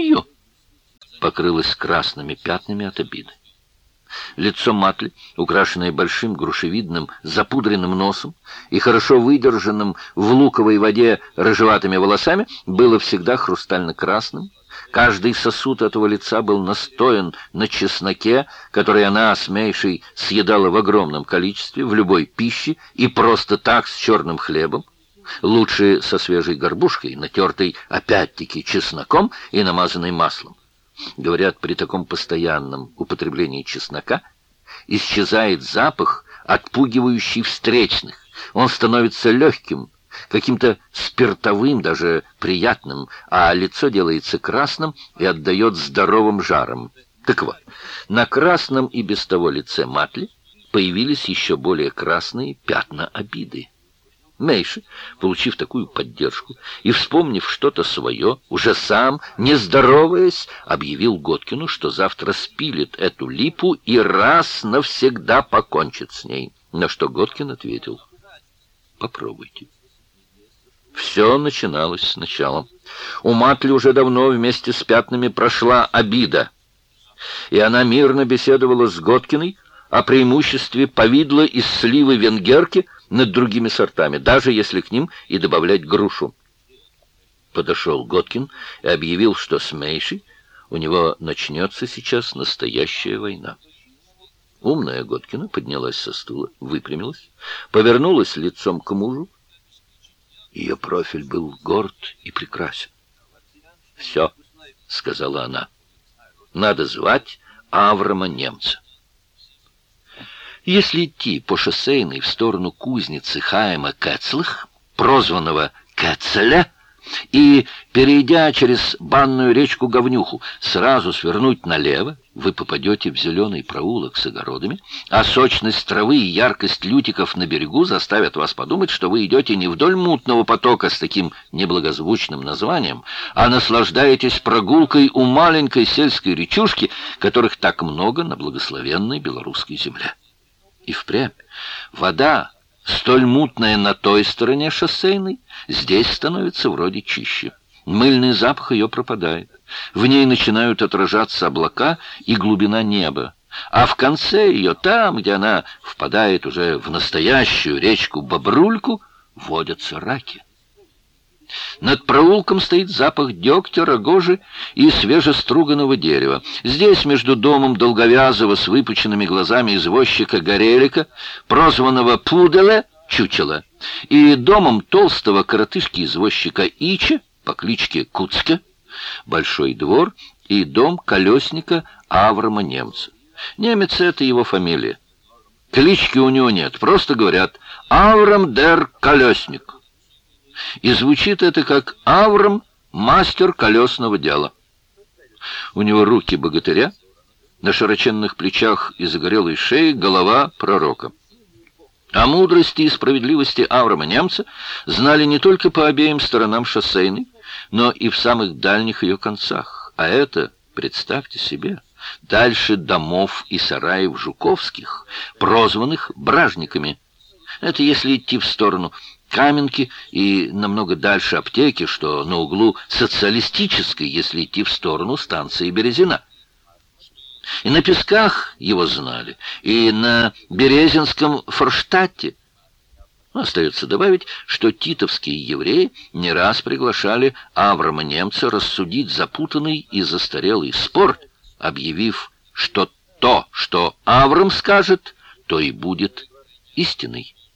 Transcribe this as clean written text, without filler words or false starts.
нее покрылось красными пятнами от обиды. Лицо Матли, украшенное большим грушевидным запудренным носом и хорошо выдержанным в луковой воде рыжеватыми волосами, было всегда хрустально-красным. Каждый сосуд этого лица был настоян на чесноке, который она с Мейшей съедала в огромном количестве, в любой пище и просто так с черным хлебом. Лучше со свежей горбушкой, натертой опять-таки чесноком и намазанной маслом. Говорят, при таком постоянном употреблении чеснока исчезает запах, отпугивающий встречных. Он становится легким, каким-то спиртовым, даже приятным, а лицо делается красным и отдает здоровым жаром. Так вот, на красном и без того лице Матли появились еще более красные пятна обиды. Мейши, получив такую поддержку и вспомнив что-то свое, уже сам, не здороваясь, объявил Готкину, что завтра спилит эту липу и раз навсегда покончит с ней. На что Готкин ответил: «Попробуйте». Все начиналось сначала. У Матли уже давно вместе с пятнами прошла обида, и она мирно беседовала с Готкиной о преимуществе повидла из сливы венгерки над другими сортами, даже если к ним и добавлять грушу. Подошел Готкин и объявил, что с Мейшей у него начнется сейчас настоящая война. Умная Готкина поднялась со стула, выпрямилась, повернулась лицом к мужу. Ее профиль был горд и прекрасен. «Все», — сказала она, — «надо звать Аврама Немца». Если идти по шоссейной в сторону кузницы Хайма Кэцлых, прозванного Кэцеля, и, перейдя через банную речку Говнюху, сразу свернуть налево, вы попадете в зеленый проулок с огородами, а сочность травы и яркость лютиков на берегу заставят вас подумать, что вы идете не вдоль мутного потока с таким неблагозвучным названием, а наслаждаетесь прогулкой у маленькой сельской речушки, которых так много на благословенной белорусской земле. И впрямь вода, столь мутная на той стороне шоссейной, здесь становится вроде чище. Мыльный запах ее пропадает. В ней начинают отражаться облака и глубина неба. А в конце ее, там, где она впадает уже в настоящую речку Бобрульку, водятся раки. Над проулком стоит запах дегтя, рогожи и свежеструганного дерева. Здесь, между домом долговязого с выпученными глазами извозчика Горелика, прозванного Пуделе, чучело, и домом толстого коротышки-извозчика Ича по кличке Куцке, большой двор и дом колесника Аврама Немца. Немец — это его фамилия. Клички у него нет, просто говорят «Аврам дер Колесник». И звучит это как «Аврам, мастер колесного дела». У него руки богатыря, на широченных плечах и загорелой шее голова пророка. О мудрости и справедливости Аврама Немца знали не только по обеим сторонам шоссейной, но и в самых дальних ее концах. А это, представьте себе, дальше домов и сараев жуковских, прозванных бражниками. Это если идти в сторону Каменки и намного дальше аптеки, что на углу Социалистической, если идти в сторону станции Березина. И на Песках его знали, и на Березинском Форштадте. Остается добавить, что титовские евреи не раз приглашали Аврама Немца рассудить запутанный и застарелый спор, объявив, что то, что Аврам скажет, то и будет истиной.